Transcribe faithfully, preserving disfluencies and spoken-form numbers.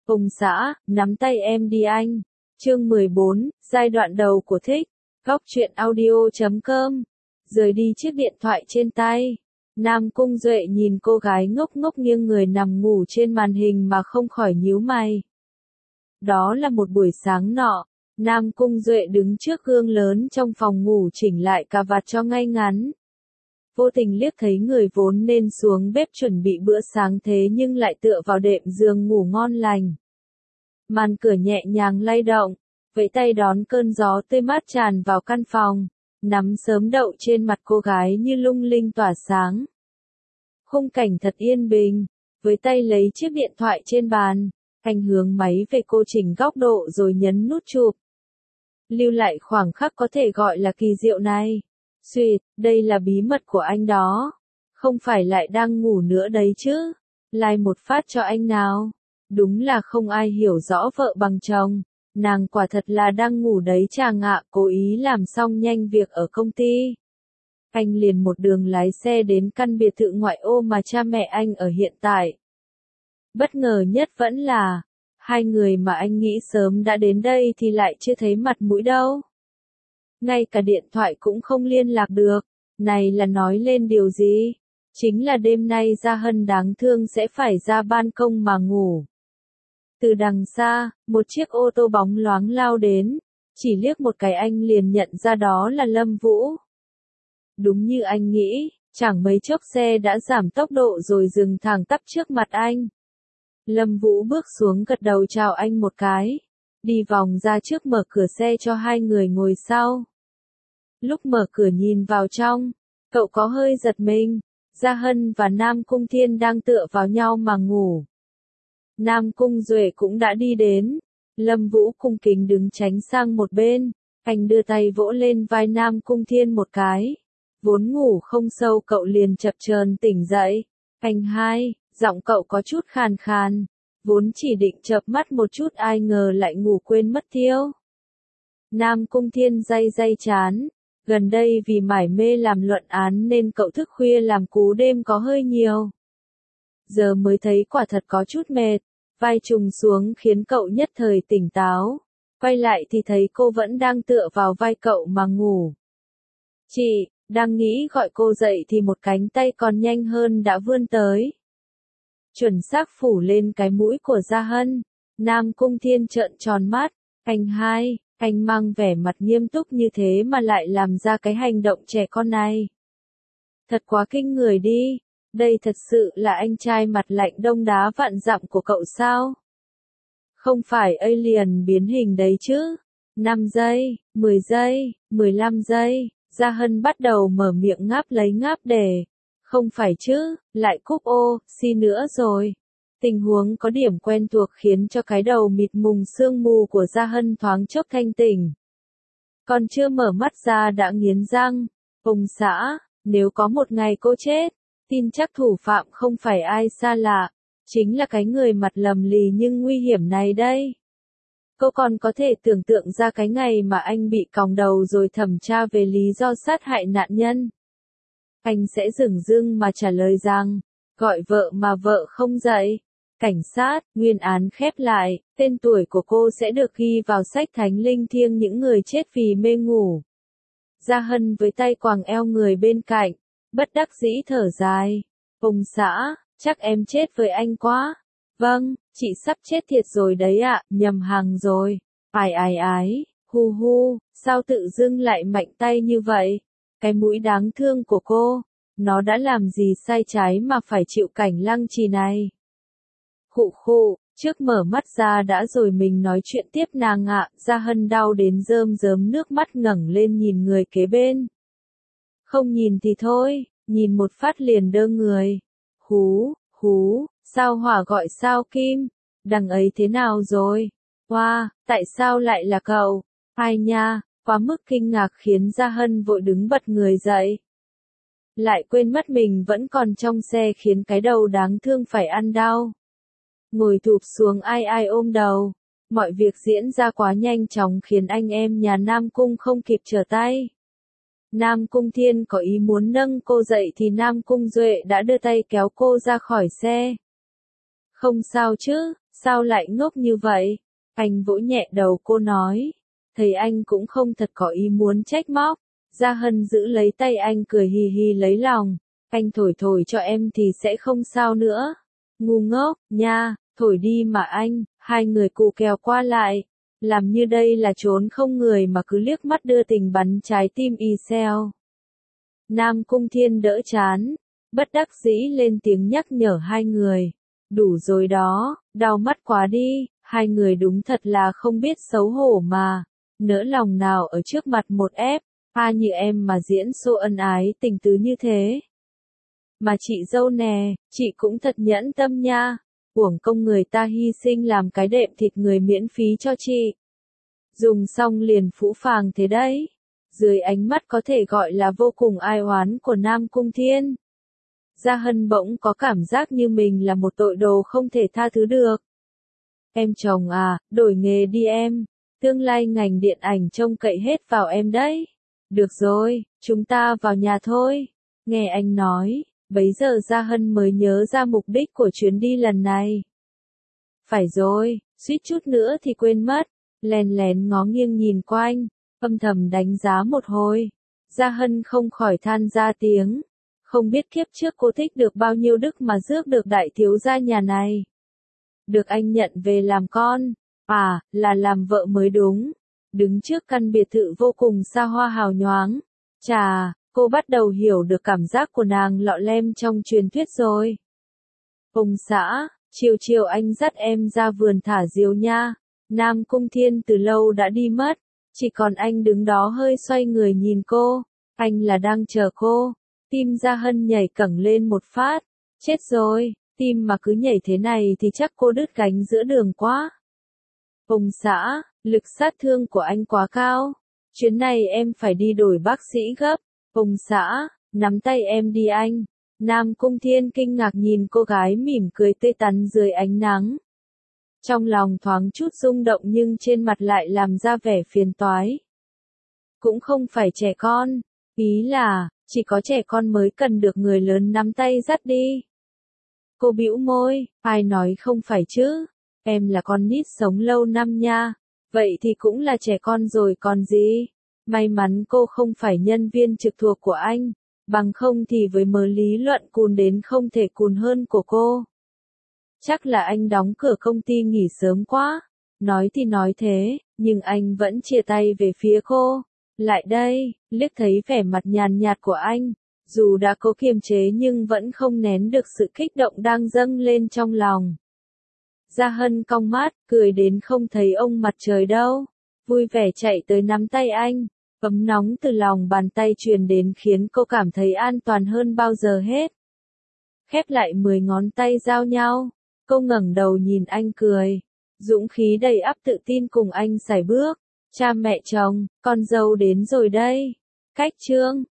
Ông xã, nắm tay em đi anh. Chương mười bốn, giai đoạn đầu của thích. Góc truyện audio chấm com. Rời đi chiếc điện thoại trên tay. Nam Cung Duệ nhìn cô gái ngốc ngốc nghiêng người nằm ngủ trên màn hình mà không khỏi nhíu mày. Đó là một buổi sáng nọ, Nam Cung Duệ đứng trước gương lớn trong phòng ngủ chỉnh lại cà vạt cho ngay ngắn. Vô tình liếc thấy người vốn nên xuống bếp chuẩn bị bữa sáng thế nhưng lại tựa vào đệm giường ngủ ngon lành. Màn cửa nhẹ nhàng lay động, vẫy tay đón cơn gió tươi mát tràn vào căn phòng, nắm sớm đậu trên mặt cô gái như lung linh tỏa sáng. Khung cảnh thật yên bình, với tay lấy chiếc điện thoại trên bàn, anh hướng máy về cô chỉnh góc độ rồi nhấn nút chụp. Lưu lại khoảng khắc có thể gọi là kỳ diệu này. Xuyệt, đây là bí mật của anh đó. Không phải lại đang ngủ nữa đấy chứ. Like một phát cho anh nào. Đúng là không ai hiểu rõ vợ bằng chồng. Nàng quả thật là đang ngủ đấy chàng ạ, cố ý làm xong nhanh việc ở công ty. Anh liền một đường lái xe đến căn biệt thự ngoại ô mà cha mẹ anh ở hiện tại. Bất ngờ nhất vẫn là, hai người mà anh nghĩ sớm đã đến đây thì lại chưa thấy mặt mũi đâu. Ngay cả điện thoại cũng không liên lạc được, này là nói lên điều gì? Chính là đêm nay Gia Hân đáng thương sẽ phải ra ban công mà ngủ. Từ đằng xa, một chiếc ô tô bóng loáng lao đến, chỉ liếc một cái anh liền nhận ra đó là Lâm Vũ. Đúng như anh nghĩ, chẳng mấy chốc xe đã giảm tốc độ rồi dừng thẳng tắp trước mặt anh. Lâm Vũ bước xuống gật đầu chào anh một cái, đi vòng ra trước mở cửa xe cho hai người ngồi sau. Lúc mở cửa nhìn vào trong, cậu có hơi giật mình, Gia Hân và Nam Cung Thiên đang tựa vào nhau mà ngủ. Nam Cung Duệ cũng đã đi đến, Lâm Vũ cung kính đứng tránh sang một bên, anh đưa tay vỗ lên vai Nam Cung Thiên một cái. Vốn ngủ không sâu cậu liền chập chờn tỉnh dậy. Anh hai, giọng cậu có chút khàn khàn, vốn chỉ định chợp mắt một chút ai ngờ lại ngủ quên mất tiêu. Nam Cung Thiên day day chán, gần đây vì mải mê làm luận án nên cậu thức khuya làm cú đêm có hơi nhiều. Giờ mới thấy quả thật có chút mệt, vai trùng xuống khiến cậu nhất thời tỉnh táo, quay lại thì thấy cô vẫn đang tựa vào vai cậu mà ngủ. Chị, đang nghĩ gọi cô dậy thì một cánh tay còn nhanh hơn đã vươn tới. Chuẩn xác phủ lên cái mũi của Gia Hân. Nam Cung Thiên trợn tròn mắt, anh hai, anh mang vẻ mặt nghiêm túc như thế mà lại làm ra cái hành động trẻ con này. Thật quá kinh người đi, đây thật sự là anh trai mặt lạnh đông đá vạn dặm của cậu sao? Không phải alien biến hình đấy chứ? năm giây, mười giây, mười lăm giây. Gia Hân bắt đầu mở miệng ngáp lấy ngáp để. Không phải chứ, lại cúp ô, xi nữa rồi. Tình huống có điểm quen thuộc khiến cho cái đầu mịt mùng sương mù của Gia Hân thoáng chốc thanh tỉnh. Còn chưa mở mắt ra đã nghiến răng. Ông xã, nếu có một ngày cô chết, tin chắc thủ phạm không phải ai xa lạ, chính là cái người mặt lầm lì nhưng nguy hiểm này đây. Cô còn có thể tưởng tượng ra cái ngày mà anh bị còng đầu rồi thẩm tra về lý do sát hại nạn nhân. Anh sẽ dửng dưng mà trả lời rằng, gọi vợ mà vợ không dậy. Cảnh sát, nguyên án khép lại, tên tuổi của cô sẽ được ghi vào sách thánh linh thiêng những người chết vì mê ngủ. Gia Hân với tay quàng eo người bên cạnh, bất đắc dĩ thở dài. Ông xã, chắc em chết với anh quá. Vâng, chị sắp chết thiệt rồi đấy ạ, nhầm hàng rồi. Ái ái ái, hu hu, sao tự dưng lại mạnh tay như vậy? Cái mũi đáng thương của cô, nó đã làm gì sai trái mà phải chịu cảnh lăng trì này? Khụ khụ, trước mở mắt ra đã rồi mình nói chuyện tiếp nàng ạ, Gia Hân đau đến rơm rớm nước mắt ngẩng lên nhìn người kế bên. Không nhìn thì thôi, nhìn một phát liền đơ người. Hú, hú. Sao Hỏa gọi sao Kim? Đằng ấy thế nào rồi? Wow, tại sao lại là cậu? Ai nha, quá mức kinh ngạc khiến Gia Hân vội đứng bật người dậy. Lại quên mất mình vẫn còn trong xe khiến cái đầu đáng thương phải ăn đau. Ngồi thụp xuống ai ai ôm đầu. Mọi việc diễn ra quá nhanh chóng khiến anh em nhà Nam Cung không kịp trở tay. Nam Cung Thiên có ý muốn nâng cô dậy thì Nam Cung Duệ đã đưa tay kéo cô ra khỏi xe. Không sao chứ, Sao lại ngốc như vậy? Anh vỗ nhẹ đầu cô nói. Thấy anh cũng không thật có ý muốn trách móc. Gia Hân giữ lấy tay anh cười hì hì lấy lòng. Anh thổi thổi cho em thì sẽ không sao nữa. Ngu ngốc, nha, thổi đi mà anh. Hai người cù kèo qua lại. Làm như đây là trốn không người mà cứ liếc mắt đưa tình bắn trái tim y xeo. Nam Cung Thiên đỡ chán. Bất đắc dĩ lên tiếng nhắc nhở hai người. Đủ rồi đó, đau mắt quá đi. Hai người đúng thật là không biết xấu hổ mà. Nỡ lòng nào ở trước mặt một ép. A như em mà diễn show ân ái tình tứ như thế. Mà chị dâu nè, chị cũng thật nhẫn tâm nha. Uổng công người ta hy sinh làm cái đệm thịt người miễn phí cho chị. Dùng xong liền phũ phàng thế đấy. Dưới ánh mắt có thể gọi là vô cùng ai oán của Nam Cung Thiên. Gia Hân bỗng có cảm giác như mình là một tội đồ không thể tha thứ được. Em chồng à, đổi nghề đi em. Tương lai ngành điện ảnh trông cậy hết vào em đấy. Được rồi, chúng ta vào nhà thôi. Nghe anh nói, bấy giờ Gia Hân mới nhớ ra mục đích của chuyến đi lần này. Phải rồi, suýt chút nữa thì quên mất. Lén lén ngó nghiêng nhìn quanh, âm thầm đánh giá một hồi. Gia Hân không khỏi than ra tiếng. Không biết kiếp trước cô thích được bao nhiêu đức mà rước được đại thiếu gia nhà này. Được anh nhận về làm con, à, là làm vợ mới đúng. Đứng trước căn biệt thự vô cùng xa hoa hào nhoáng. Chà, cô bắt đầu hiểu được cảm giác của nàng lọ lem trong truyền thuyết rồi. Ông xã, chiều chiều anh dắt em ra vườn thả diều nha. Nam Cung Thiên từ lâu đã đi mất, chỉ còn anh đứng đó hơi xoay người nhìn cô. Anh là đang chờ cô. Tim Gia Hân nhảy cẳng lên một phát. Chết rồi, tim mà cứ nhảy thế này thì chắc cô đứt gánh giữa đường quá. Ông xã, lực sát thương của anh quá cao. Chuyến này em phải đi đổi bác sĩ gấp. Ông xã, nắm tay em đi anh. Nam Cung Thiên kinh ngạc nhìn cô gái mỉm cười tươi tắn dưới ánh nắng. Trong lòng thoáng chút rung động nhưng trên mặt lại làm ra vẻ phiền toái. Cũng không phải trẻ con. Ý là, chỉ có trẻ con mới cần được người lớn nắm tay dắt đi. Cô bĩu môi, ai nói không phải chứ. Em là con nít sống lâu năm nha. Vậy thì cũng là trẻ con rồi còn gì. May mắn cô không phải nhân viên trực thuộc của anh. Bằng không thì với mớ lý luận cùn đến không thể cùn hơn của cô. Chắc là anh đóng cửa công ty nghỉ sớm quá. Nói thì nói thế, nhưng anh vẫn chia tay về phía cô. Lại đây, liếc thấy vẻ mặt nhàn nhạt của anh. Dù đã cố kiềm chế nhưng vẫn không nén được sự kích động đang dâng lên trong lòng. Gia Hân cong mắt, cười đến không thấy ông mặt trời đâu. Vui vẻ chạy tới nắm tay anh. Ấm nóng từ lòng bàn tay truyền đến khiến cô cảm thấy an toàn hơn bao giờ hết. Khép lại mười ngón tay giao nhau. Cô ngẩng đầu nhìn anh cười. Dũng khí đầy ắp tự tin cùng anh sải bước. Cha mẹ chồng, con dâu đến rồi đây. Cách chương.